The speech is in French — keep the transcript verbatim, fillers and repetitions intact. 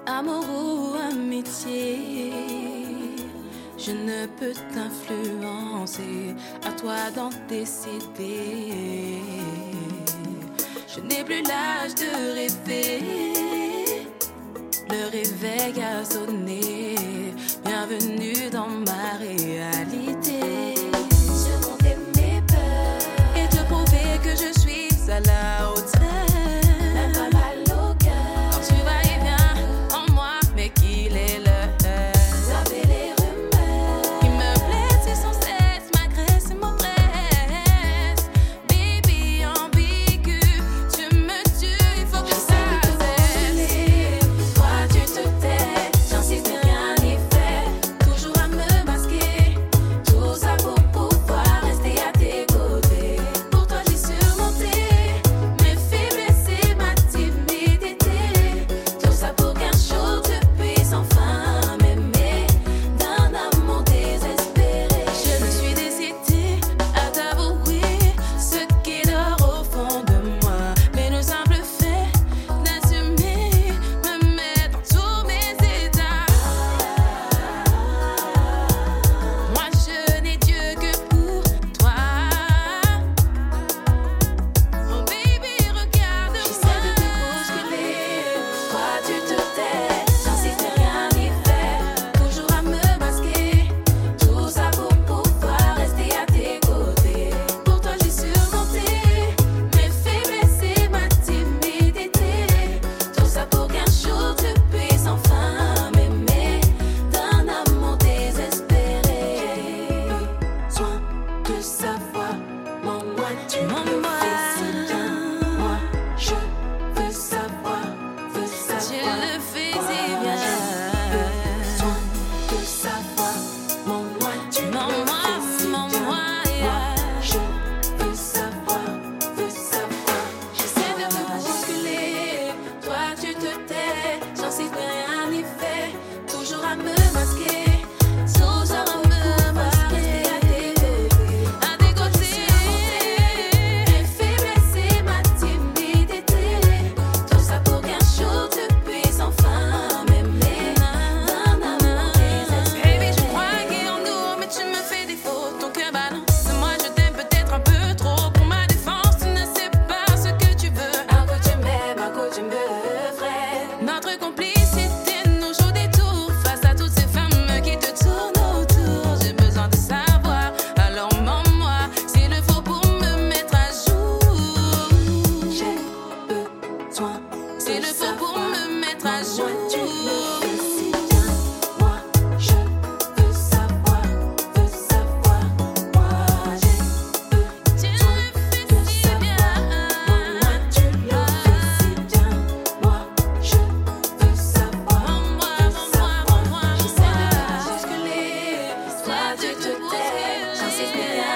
Amour ou amitié, je ne peux t'influencer, à toi d'en décider. Je n'ai plus l'âge de rêver, le réveil a sonné, bienvenue dans ma réalité. Surmonter mes peurs et te prouver que je suis à la hauteur. Même pas mal au cœur quand tu vas et viens en moi, mais qu'il est l'heure. Zapper les rumeurs qui me blessent sans cesse, m'agressent et m'oppressent. Baby ambigu, tu me tues, il faut que ça cesse. Toi tu te tais, j'insiste mais rien n'y fait. Toujours à me masquer, tout ça pour pouvoir rester à tes côtés. Pour toi j'ai surmonté mes faiblesses et ma timidité. Tout ça pour qu'un jour tu puisses enfin m'aimer d'un amour désespéré. Je me suis décidée à t'avouer ce qui dort au fond de moi. Mais le simple fait d'assumer me met dans tous mes états. Moi je n'ai Dieu que pour toi. Oh baby, regarde-moi. J'essaie de te bousculer, toi tu te tais, j'insiste mais rien n'y fait. Toujours à me masquer, tout ça pour pouvoir rester à tes côtés. Pour toi j'ai surmonté mes faiblesses et ma timidité. Tout ça pour qu'un jour tu puisses enfin m'aimer d'un amour désespéré. Besoin de savoir, mon moi tu me fais si bien. Moi je veux savoir, veux savoir. Je le fais si bien. Besoin de savoir, mon moi tu me fais si bien. Moi je veux savoir, veux savoir. J'essaie de te bousculer, toi tu te tais, j'insiste mais rien n'y fait. Toujours à me masquer, toujours à me masquer à tes côtés, à tes côtés. Mes faiblesses et ma timidité, tout ça pour qu'un jour tu puisses enfin m'aimer d'un amour désespéré. Baby, je croyais en nous, mais tu me fais défaut. Ton cœur balance, moi je t'aime peut-être un peu trop. Pour ma défense, tu ne sais pas ce que tu veux. Un coup tu m'aimes, un coup tu me frères. Notre complicité nous joue des tours face à toutes ces femmes qui te tournent autour. J'ai besoin de savoir, alors mens-moi s'il le faut pour me mettre à jour. J'ai besoin, s'il le faut pour me mettre à jour. Tu me fais si bien, moi je veux savoir, veux savoir. Moi j'ai besoin de savoir, moi tu le fais si bien. Moi je veux savoir, veux savoir. J'essaie de te bousculer, toi tu te tais, j'insiste mais rien